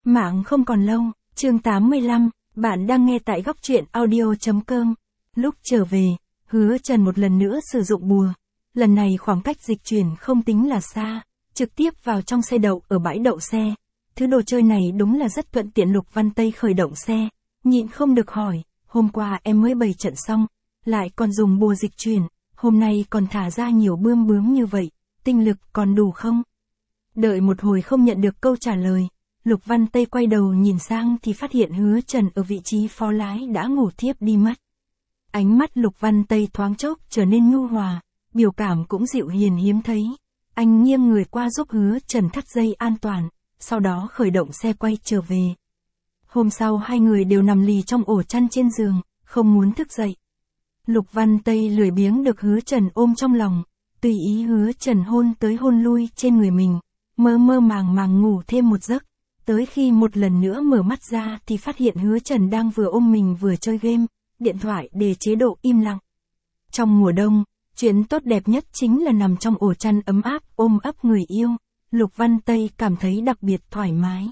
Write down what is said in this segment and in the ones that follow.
Mạng không còn lâu, chương 85, bạn đang nghe tại góc truyện audio.com. Lúc trở về, Hứa Trần một lần nữa sử dụng bùa. Lần này khoảng cách dịch chuyển không tính là xa, trực tiếp vào trong xe đậu ở bãi đậu xe. Thứ đồ chơi này đúng là rất thuận tiện. Lục Văn Tây khởi động xe, nhịn không được hỏi, hôm qua em mới bày trận xong, lại còn dùng bùa dịch chuyển, hôm nay còn thả ra nhiều bươm bướm như vậy, tinh lực còn đủ không? Đợi một hồi không nhận được câu trả lời, Lục Văn Tây quay đầu nhìn sang thì phát hiện Hứa Trần ở vị trí phó lái đã ngủ thiếp đi mất. Ánh mắt Lục Văn Tây thoáng chốc trở nên nhu hòa, biểu cảm cũng dịu hiền hiếm thấy. Anh nghiêng người qua giúp Hứa Trần thắt dây an toàn, sau đó khởi động xe quay trở về. Hôm sau hai người đều nằm lì trong ổ chăn trên giường, không muốn thức dậy. Lục Văn Tây lười biếng được Hứa Trần ôm trong lòng, tùy ý Hứa Trần hôn tới hôn lui trên người mình, mơ mơ màng màng ngủ thêm một giấc. Tới khi một lần nữa mở mắt ra thì phát hiện Hứa Trần đang vừa ôm mình vừa chơi game, điện thoại để chế độ im lặng. Trong mùa đông, chuyện tốt đẹp nhất chính là nằm trong ổ chăn ấm áp ôm ấp người yêu. Lục Văn Tây cảm thấy đặc biệt thoải mái.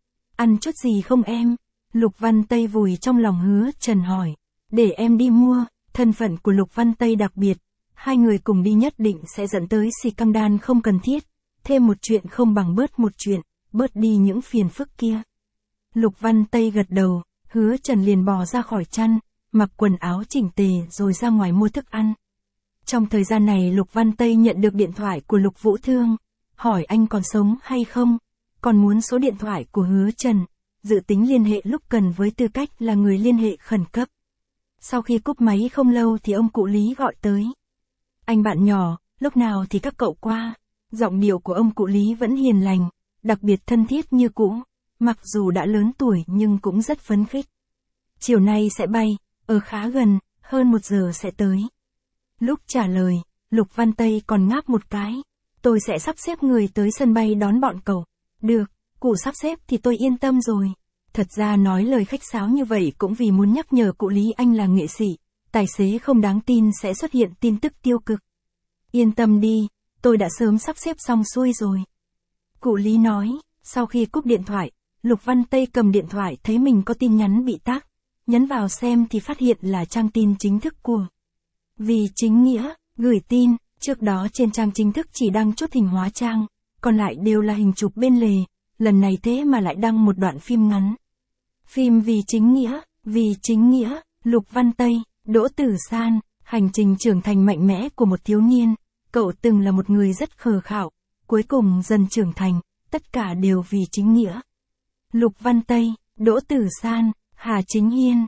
Ăn chút gì không em? Lục Văn Tây vùi trong lòng Hứa Trần hỏi. Để em đi mua. Thân phận của Lục Văn Tây đặc biệt, hai người cùng đi nhất định sẽ dẫn tới xì căng đan không cần thiết. Thêm một chuyện không bằng bớt một chuyện, bớt đi những phiền phức kia. Lục Văn Tây gật đầu, Hứa Trần liền bò ra khỏi chăn, mặc quần áo chỉnh tề rồi ra ngoài mua thức ăn. Trong thời gian này Lục Văn Tây nhận được điện thoại của Lục Vũ Thương, hỏi anh còn sống hay không, còn muốn số điện thoại của Hứa Trần, dự tính liên hệ lúc cần với tư cách là người liên hệ khẩn cấp. Sau khi cúp máy không lâu thì ông cụ Lý gọi tới. Anh bạn nhỏ, lúc nào thì các cậu qua. Giọng điệu của ông cụ Lý vẫn hiền lành, đặc biệt thân thiết như cũ, mặc dù đã lớn tuổi nhưng cũng rất phấn khích. Chiều nay sẽ bay, ở khá gần, hơn 1 giờ sẽ tới. Lúc trả lời, Lục Văn Tây còn ngáp một cái. Tôi sẽ sắp xếp người tới sân bay đón bọn cậu. Được, cụ sắp xếp thì tôi yên tâm rồi. Thật ra nói lời khách sáo như vậy cũng vì muốn nhắc nhở cụ Lý anh là nghệ sĩ, tài xế không đáng tin sẽ xuất hiện tin tức tiêu cực. Yên tâm đi, tôi đã sớm sắp xếp xong xuôi rồi. Cụ Lý nói, sau khi cúp điện thoại, Lục Văn Tây cầm điện thoại thấy mình có tin nhắn bị tag, nhấn vào xem thì phát hiện là trang tin chính thức của Vì Chính Nghĩa, gửi tin, trước đó trên trang chính thức chỉ đăng chút hình hóa trang, còn lại đều là hình chụp bên lề, lần này thế mà lại đăng một đoạn phim ngắn. Phim Vì Chính Nghĩa, Lục Văn Tây, Đỗ Tử San, hành trình trưởng thành mạnh mẽ của một thiếu niên, cậu từng là một người rất khờ khạo, cuối cùng dần trưởng thành, tất cả đều vì chính nghĩa. Lục Văn Tây, Đỗ Tử San, Hà Chính Hiên,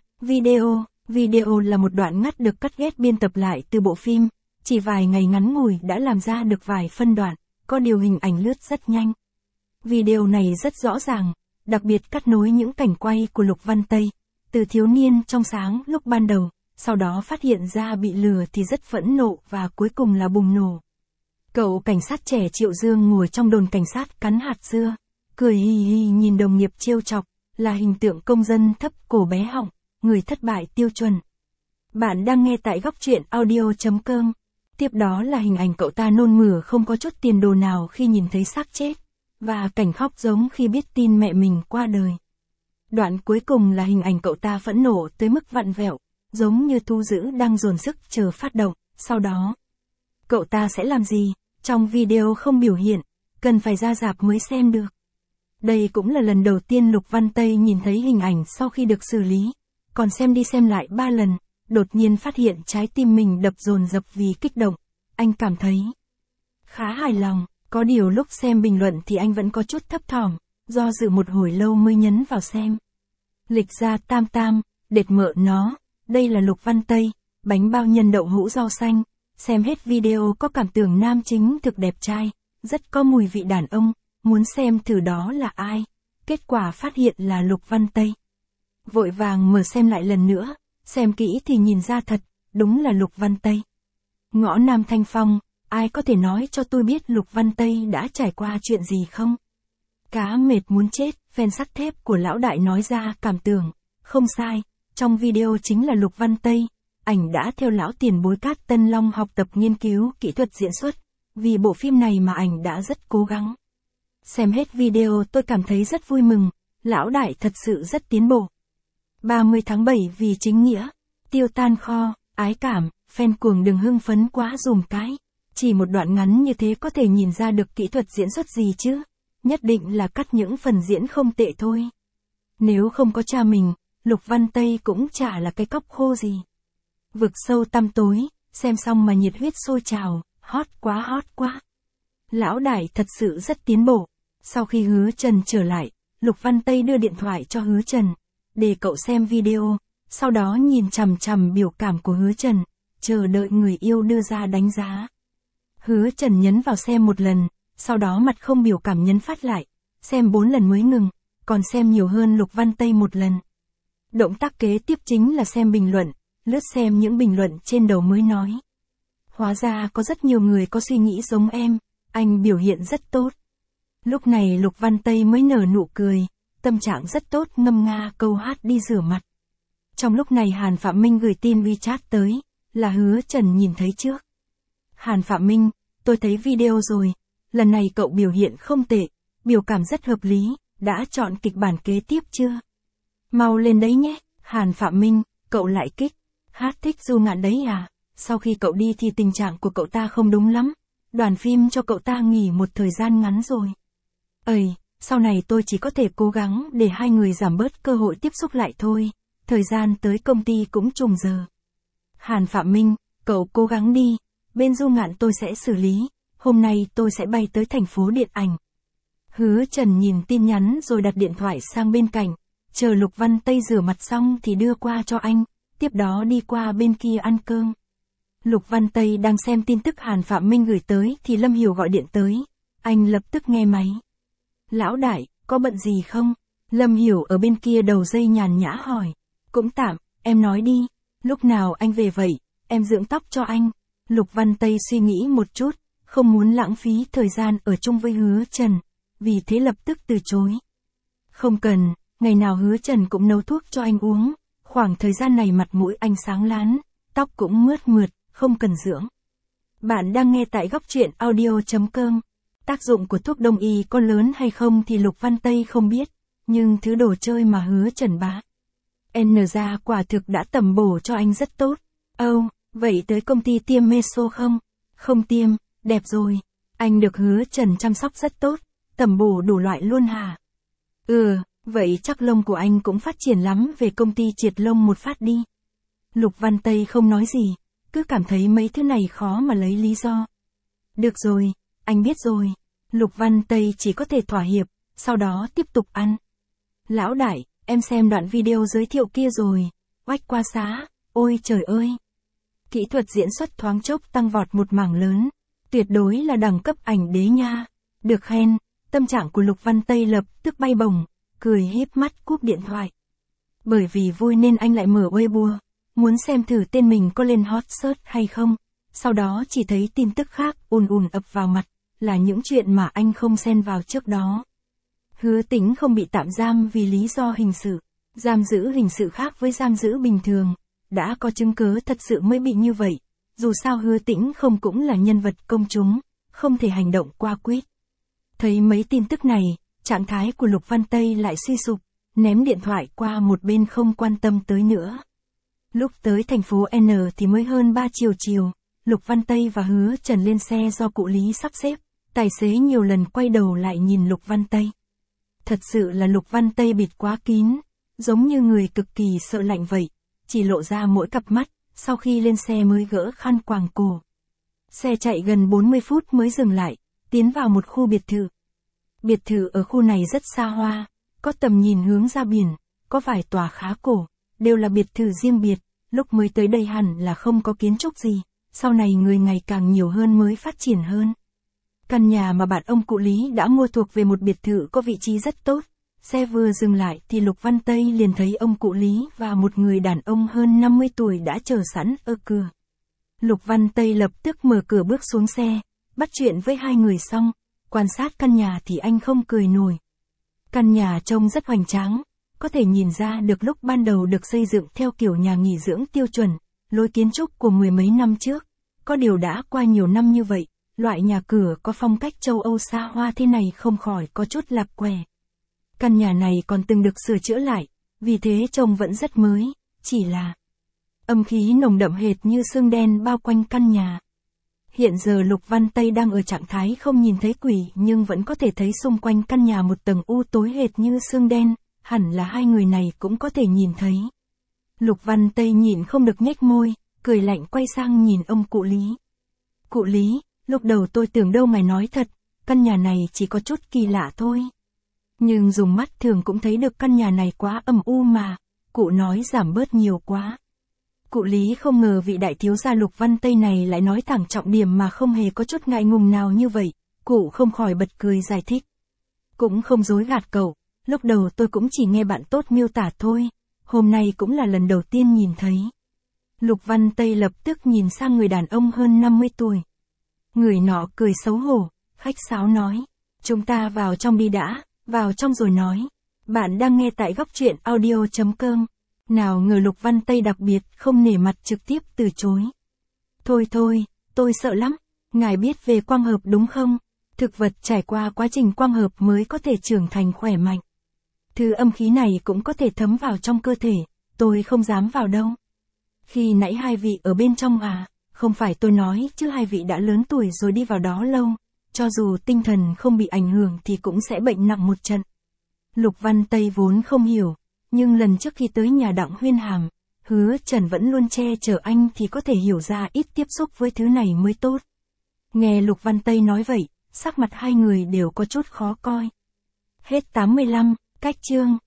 video là một đoạn ngắt được cắt ghép biên tập lại từ bộ phim, chỉ vài ngày ngắn ngủi đã làm ra được vài phân đoạn, có điều hình ảnh lướt rất nhanh. Video này rất rõ ràng, đặc biệt cắt nối những cảnh quay của Lục Văn Tây, từ thiếu niên trong sáng lúc ban đầu, sau đó phát hiện ra bị lừa thì rất phẫn nộ và cuối cùng là bùng nổ. Cậu cảnh sát trẻ Triệu Dương ngồi trong đồn cảnh sát cắn hạt dưa, cười hì hì nhìn đồng nghiệp trêu chọc, là hình tượng công dân thấp cổ bé họng, người thất bại tiêu chuẩn. Bạn đang nghe tại góc truyện audio.com. Tiếp đó là hình ảnh cậu ta nôn mửa không có chút tiền đồ nào khi nhìn thấy xác chết, và cảnh khóc giống khi biết tin mẹ mình qua đời. Đoạn cuối cùng là hình ảnh cậu ta phẫn nộ tới mức vặn vẹo, giống như thú dữ đang dồn sức chờ phát động, sau đó cậu ta sẽ làm gì, trong video không biểu hiện, cần phải ra rạp mới xem được. Đây cũng là lần đầu tiên Lục Văn Tây nhìn thấy hình ảnh sau khi được xử lý, còn xem đi xem lại 3 lần, đột nhiên phát hiện trái tim mình đập dồn dập vì kích động, anh cảm thấy khá hài lòng, có điều lúc xem bình luận thì anh vẫn có chút thấp thỏm, do dự một hồi lâu mới nhấn vào xem. Lịch ra tam tam, đệt mợ nó, đây là Lục Văn Tây, bánh bao nhân đậu hũ rau xanh, xem hết video có cảm tưởng nam chính thực đẹp trai, rất có mùi vị đàn ông, muốn xem thử đó là ai, kết quả phát hiện là Lục Văn Tây. Vội vàng mở xem lại lần nữa, xem kỹ thì nhìn ra thật, đúng là Lục Văn Tây. Ngõ Nam Thanh Phong, ai có thể nói cho tôi biết Lục Văn Tây đã trải qua chuyện gì không? Cá mệt muốn chết, fan sắt thép của lão đại nói ra cảm tưởng, không sai, trong video chính là Lục Văn Tây, ảnh đã theo lão tiền bối Cát Tân Long học tập nghiên cứu kỹ thuật diễn xuất, vì bộ phim này mà ảnh đã rất cố gắng. Xem hết video tôi cảm thấy rất vui mừng, Lão đại thật sự rất tiến bộ. 30 tháng 7 vì chính nghĩa. Tiêu tan kho, ái cảm, fan cuồng đừng hưng phấn quá dùm cái. Chỉ một đoạn ngắn như thế có thể nhìn ra được kỹ thuật diễn xuất gì chứ. Nhất định là cắt những phần diễn không tệ thôi. Nếu không có cha mình, Lục Văn Tây cũng chả là cái cóc khô gì. Vực sâu tăm tối, xem xong mà nhiệt huyết sôi trào, hot quá. Lão đại thật sự rất tiến bộ. Sau khi Hứa Trần trở lại, Lục Văn Tây đưa điện thoại cho Hứa Trần, để cậu xem video, sau đó nhìn chằm chằm biểu cảm của Hứa Trần, chờ đợi người yêu đưa ra đánh giá. Hứa Trần nhấn vào xem một lần, sau đó mặt không biểu cảm nhấn phát lại, xem 4 lần mới ngừng, còn xem nhiều hơn Lục Văn Tây một lần. Động tác kế tiếp chính là xem bình luận, lướt xem những bình luận trên đầu mới nói. Hóa ra có rất nhiều người có suy nghĩ giống em, anh biểu hiện rất tốt. Lúc này Lục Văn Tây mới nở nụ cười, tâm trạng rất tốt ngâm nga câu hát đi rửa mặt. Trong lúc này Hàn Phạm Minh gửi tin WeChat tới, là Hứa Trần nhìn thấy trước. Hàn Phạm Minh, tôi thấy video rồi, lần này cậu biểu hiện không tệ, biểu cảm rất hợp lý, đã chọn kịch bản kế tiếp chưa? Mau lên đấy nhé, Hàn Phạm Minh, cậu lại kích, hát thích Du Ngạn đấy à? Sau khi cậu đi thì tình trạng của cậu ta không đúng lắm, đoàn phim cho cậu ta nghỉ một thời gian ngắn rồi. Sau này tôi chỉ có thể cố gắng để hai người giảm bớt cơ hội tiếp xúc lại thôi, thời gian tới công ty cũng trùng giờ. Hàn Phạm Minh, cậu cố gắng đi, bên Du Ngạn tôi sẽ xử lý, hôm nay tôi sẽ bay tới thành phố điện ảnh. Hứa Trần nhìn tin nhắn rồi đặt điện thoại sang bên cạnh, chờ Lục Văn Tây rửa mặt xong thì đưa qua cho anh, tiếp đó đi qua bên kia ăn cơm. Lục Văn Tây đang xem tin tức Hàn Phạm Minh gửi tới thì Lâm Hiểu gọi điện tới, anh lập tức nghe máy. Lão đại, có bận gì không? Lâm Hiểu ở bên kia đầu dây nhàn nhã hỏi. Cũng tạm, em nói đi, lúc nào anh về vậy, em dưỡng tóc cho anh. Lục Văn Tây suy nghĩ một chút, không muốn lãng phí thời gian ở chung với Hứa Trần, vì thế lập tức từ chối. Không cần, ngày nào Hứa Trần cũng nấu thuốc cho anh uống, khoảng thời gian này mặt mũi anh sáng láng, tóc cũng mướt mượt, không cần dưỡng. Bạn đang nghe tại góc truyện audio.com. Tác dụng của thuốc đông y có lớn hay không thì Lục Văn Tây không biết, nhưng thứ đồ chơi mà Hứa Trần bá ra quả thực đã tầm bổ cho anh rất tốt. Vậy tới công ty tiêm meso không? Không tiêm, đẹp rồi. Anh được Hứa Trần chăm sóc rất tốt, tầm bổ đủ loại luôn hả? Vậy chắc lông của anh cũng phát triển lắm, về công ty triệt lông một phát đi. Lục Văn Tây không nói gì, cứ cảm thấy mấy thứ này khó mà lấy lý do. Được rồi, anh biết rồi. Lục Văn Tây chỉ có thể thỏa hiệp, sau đó tiếp tục ăn. Lão đại, em xem đoạn video giới thiệu kia rồi. Oách qua xá, ôi trời ơi. Kỹ thuật diễn xuất thoáng chốc tăng vọt một mảng lớn. Tuyệt đối là đẳng cấp ảnh đế nha. Được khen, tâm trạng của Lục Văn Tây lập tức bay bổng, cười híp mắt cúp điện thoại. Bởi vì vui nên anh lại mở Weibo, muốn xem thử tên mình có lên hot search hay không. Sau đó chỉ thấy tin tức khác ùn ập vào mặt, là những chuyện mà anh không xen vào trước đó. Hứa Tĩnh không bị tạm giam vì lý do hình sự. Giam giữ hình sự khác với giam giữ bình thường. Đã có chứng cứ thật sự mới bị như vậy. Dù sao Hứa Tĩnh không cũng là nhân vật công chúng, không thể hành động qua quýt. Thấy mấy tin tức này, trạng thái của Lục Văn Tây lại suy sụp, ném điện thoại qua một bên không quan tâm tới nữa. Lúc tới thành phố N thì mới hơn 3 chiều, Lục Văn Tây và Hứa Trần lên xe do cụ Lý sắp xếp, tài xế nhiều lần quay đầu lại nhìn Lục Văn Tây. Thật sự là Lục Văn Tây bịt quá kín, giống như người cực kỳ sợ lạnh vậy, chỉ lộ ra mỗi cặp mắt, sau khi lên xe mới gỡ khăn quàng cổ. Xe chạy gần 40 phút mới dừng lại, tiến vào một khu biệt thự. Biệt thự ở khu này rất xa hoa, có tầm nhìn hướng ra biển, có vài tòa khá cổ, đều là biệt thự riêng biệt, lúc mới tới đây hẳn là không có kiến trúc gì, sau này người ngày càng nhiều hơn mới phát triển hơn. Căn nhà mà bạn ông cụ Lý đã mua thuộc về một biệt thự có vị trí rất tốt. Xe vừa dừng lại thì Lục Văn Tây liền thấy ông cụ Lý và một người đàn ông hơn 50 tuổi đã chờ sẵn ở cửa. Lục Văn Tây lập tức mở cửa bước xuống xe, bắt chuyện với hai người xong, quan sát căn nhà thì anh không cười nổi. Căn nhà trông rất hoành tráng, có thể nhìn ra được lúc ban đầu được xây dựng theo kiểu nhà nghỉ dưỡng tiêu chuẩn, lối kiến trúc của mười mấy năm trước. Có điều đã qua nhiều năm như vậy, loại nhà cửa có phong cách châu Âu xa hoa thế này không khỏi có chút lạc quẻ. Căn nhà này còn từng được sửa chữa lại, vì thế trông vẫn rất mới, chỉ là âm khí nồng đậm hệt như sương đen bao quanh căn nhà. Hiện giờ Lục Văn Tây đang ở trạng thái không nhìn thấy quỷ nhưng vẫn có thể thấy xung quanh căn nhà một tầng u tối hệt như sương đen, hẳn là hai người này cũng có thể nhìn thấy. Lục Văn Tây nhìn không được nhếch môi, cười lạnh quay sang nhìn ông cụ Lý. Cụ Lý, lúc đầu tôi tưởng đâu ngài nói thật, căn nhà này chỉ có chút kỳ lạ thôi. Nhưng dùng mắt thường cũng thấy được căn nhà này quá âm u mà, cụ nói giảm bớt nhiều quá. Cụ Lý không ngờ vị đại thiếu gia Lục Văn Tây này lại nói thẳng trọng điểm mà không hề có chút ngại ngùng nào như vậy, cụ không khỏi bật cười giải thích. Cũng không dối gạt cậu, lúc đầu tôi cũng chỉ nghe bạn tốt miêu tả thôi, hôm nay cũng là lần đầu tiên nhìn thấy. Lục Văn Tây lập tức nhìn sang người đàn ông hơn 50 tuổi. Người nọ cười xấu hổ, khách sáo nói, chúng ta vào trong đi đã, vào trong rồi nói. Bạn đang nghe tại góc truyện audio.com. Nào ngờ Lục Văn Tây đặc biệt không nể mặt trực tiếp từ chối. Thôi thôi, tôi sợ lắm, ngài biết về quang hợp đúng không? Thực vật trải qua quá trình quang hợp mới có thể trưởng thành khỏe mạnh. Thứ âm khí này cũng có thể thấm vào trong cơ thể, tôi không dám vào đâu. Khi nãy hai vị ở bên trong à, không phải tôi nói chứ hai vị đã lớn tuổi rồi đi vào đó lâu, cho dù tinh thần không bị ảnh hưởng thì cũng sẽ bệnh nặng một trận. Lục Văn Tây vốn không hiểu, nhưng lần trước khi tới nhà Đặng Huyên Hàm, Hứa Trần vẫn luôn che chở anh thì có thể hiểu ra ít tiếp xúc với thứ này mới tốt. Nghe Lục Văn Tây nói vậy, sắc mặt hai người đều có chút khó coi. Hết 85, cách chương.